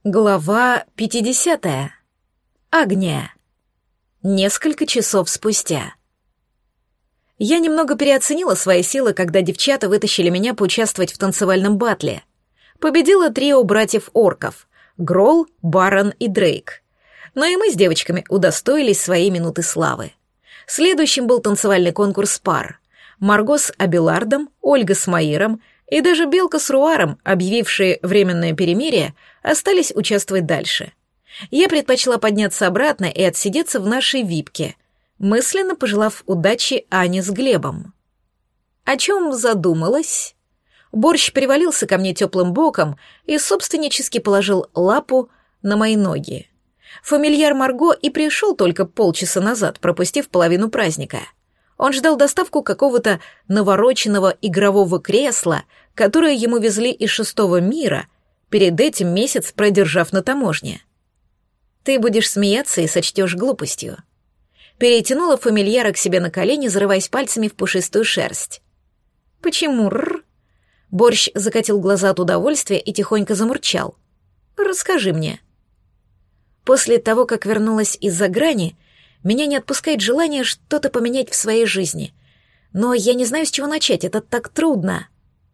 Глава 50. Агния. Несколько часов спустя. Я немного переоценила свои силы, когда девчата вытащили меня поучаствовать в танцевальном батле. Победило трио братьев-орков — Грол, Барон и Дрейк. Но и мы с девочками удостоились своей минуты славы. Следующим был танцевальный конкурс пар. Марго с Абелардом, Ольга с Маиром и даже Белка с Руаром, объявившие временное перемирие, остались участвовать дальше. Я предпочла подняться обратно и отсидеться в нашей випке, мысленно пожелав удачи Ане с Глебом. О чем задумалась? Борщ привалился ко мне теплым боком и собственнически положил лапу на мои ноги. Фамильяр Марго и пришел только полчаса назад, пропустив половину праздника. Он ждал доставку какого-то навороченного игрового кресла, которое ему везли из шестого мира, перед этим месяц продержав на таможне. Ты будешь смеяться и сочтешь глупостью. Перетянула фамильяра к себе на колени, зарываясь пальцами в пушистую шерсть. Почему р? Борщ закатил глаза от удовольствия и тихонько замурчал. Расскажи мне. После того, как вернулась из-за грани, меня не отпускает желание что-то поменять в своей жизни. Но я не знаю, с чего начать, это так трудно.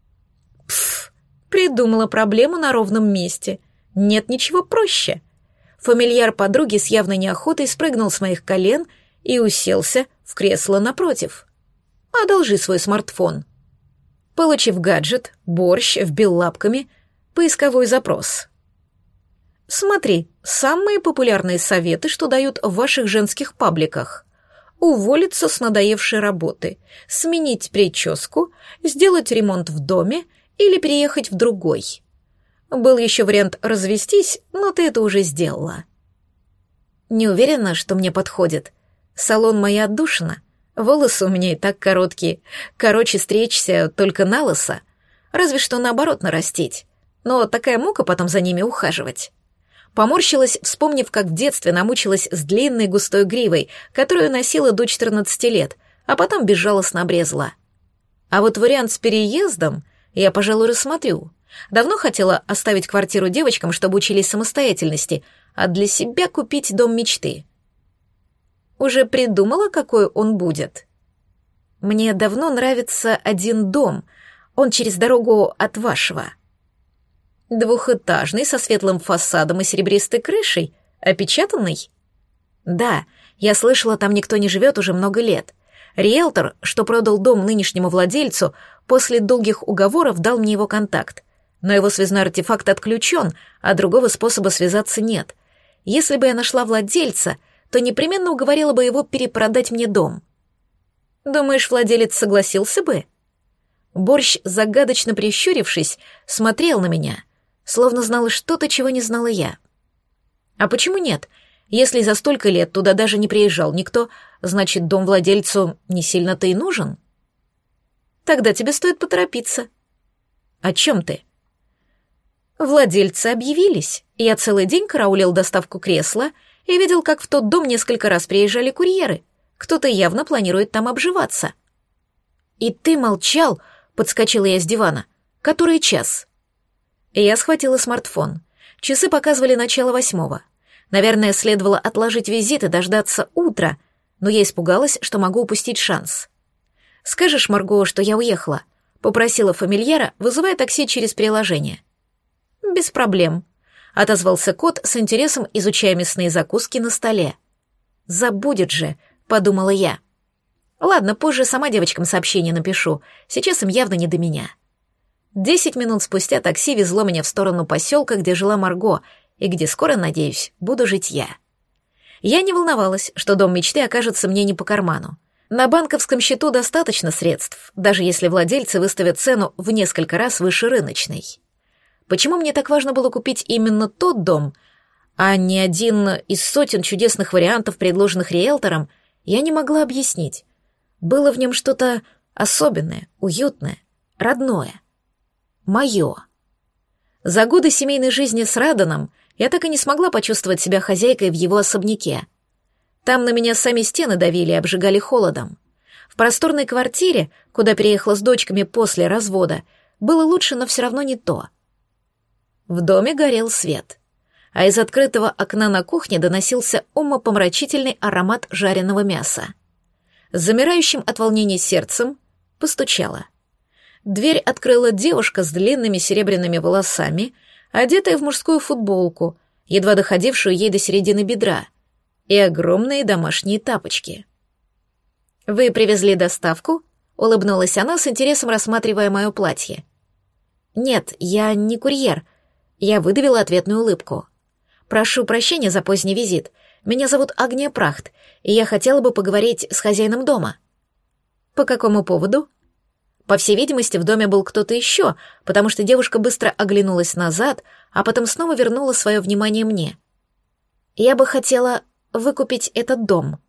Пф, придумала проблему на ровном месте. Нет ничего проще. Фамильяр подруги с явной неохотой спрыгнул с моих колен и уселся в кресло напротив. Одолжи свой смартфон. Получив гаджет, Борщ вбил лапками поисковой запрос. Смотри, самые популярные советы, что дают в ваших женских пабликах. Уволиться с надоевшей работы, сменить прическу, сделать ремонт в доме или переехать в другой. Был еще вариант развестись, но ты это уже сделала. Не уверена, что мне подходит. Салон моя отдушина. Волосы у меня и так короткие. Короче, стричься только на лысо. Разве что наоборот нарастить. Но такая мука потом за ними ухаживать. Поморщилась, вспомнив, как в детстве намучилась с длинной густой гривой, которую носила до 14 лет, а потом безжалостно обрезала. А вот вариант с переездом я, пожалуй, рассмотрю. Давно хотела оставить квартиру девочкам, чтобы учились самостоятельности, а для себя купить дом мечты. Уже придумала, какой он будет? Мне давно нравится один дом, он через дорогу от вашего. Двухэтажный, со светлым фасадом и серебристой крышей, опечатанный? Да, я слышала, там никто не живет уже много лет. Риэлтор, что продал дом нынешнему владельцу, после долгих уговоров дал мне его контакт. Но его связной артефакт отключен, а другого способа связаться нет. Если бы я нашла владельца, то непременно уговорила бы его перепродать мне дом. Думаешь, владелец согласился бы? Борщ, загадочно прищурившись, смотрел на меня, словно знала что-то, чего не знала я. А почему нет? Если за столько лет туда даже не приезжал никто, значит, дом владельцу не сильно-то и нужен? Тогда тебе стоит поторопиться. О чем ты? Владельцы объявились. Я целый день караулил доставку кресла и видел, как в тот дом несколько раз приезжали курьеры. Кто-то явно планирует там обживаться. И ты молчал, подскочила я с дивана. Который час? Я схватила смартфон. Часы показывали начало 8. Наверное, следовало отложить визит и дождаться утра, но я испугалась, что могу упустить шанс. «Скажешь, Марго, что я уехала?» — попросила фамильяра, вызывая такси через приложение. «Без проблем», — отозвался кот с интересом, изучая мясные закуски на столе. «Забудет же», — подумала я. «Ладно, позже сама девочкам сообщение напишу, сейчас им явно не до меня». 10 минут спустя такси везло меня в сторону поселка, где жила Марго, и где скоро, надеюсь, буду жить я. Я не волновалась, что дом мечты окажется мне не по карману. На банковском счету достаточно средств, даже если владельцы выставят цену в несколько раз выше рыночной. Почему мне так важно было купить именно тот дом, а не один из сотен чудесных вариантов, предложенных риэлтором, я не могла объяснить. Было в нем что-то особенное, уютное, родное. Мое. За годы семейной жизни с Раданом я так и не смогла почувствовать себя хозяйкой в его особняке. Там на меня сами стены давили и обжигали холодом. В просторной квартире, куда переехала с дочками после развода, было лучше, но все равно не то. В доме горел свет. а из открытого окна на кухне доносился умопомрачительный аромат жареного мяса. С замирающим от волнения сердцем постучала. Дверь открыла девушка с длинными серебряными волосами, одетая в мужскую футболку, едва доходившую ей до середины бедра, и огромные домашние тапочки. «Вы привезли доставку?» — улыбнулась она, с интересом рассматривая мое платье. «Нет, я не курьер». Я выдавила ответную улыбку. «Прошу прощения за поздний визит. Меня зовут Агния Прахт, и я хотела бы поговорить с хозяином дома». «По какому поводу?» По всей видимости, в доме был кто-то еще, потому что девушка быстро оглянулась назад, а потом снова вернула свое внимание мне. «Я бы хотела выкупить этот дом».